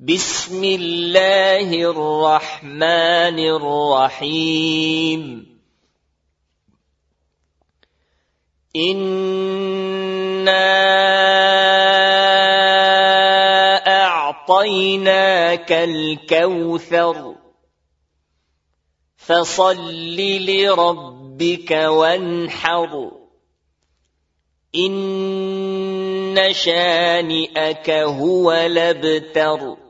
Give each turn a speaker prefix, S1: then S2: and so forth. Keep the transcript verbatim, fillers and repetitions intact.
S1: بسم الله الرحمن الرحيم إنا أعطيناك الكوثر فصل لربك وانحر إن شانئك هو الأبتر.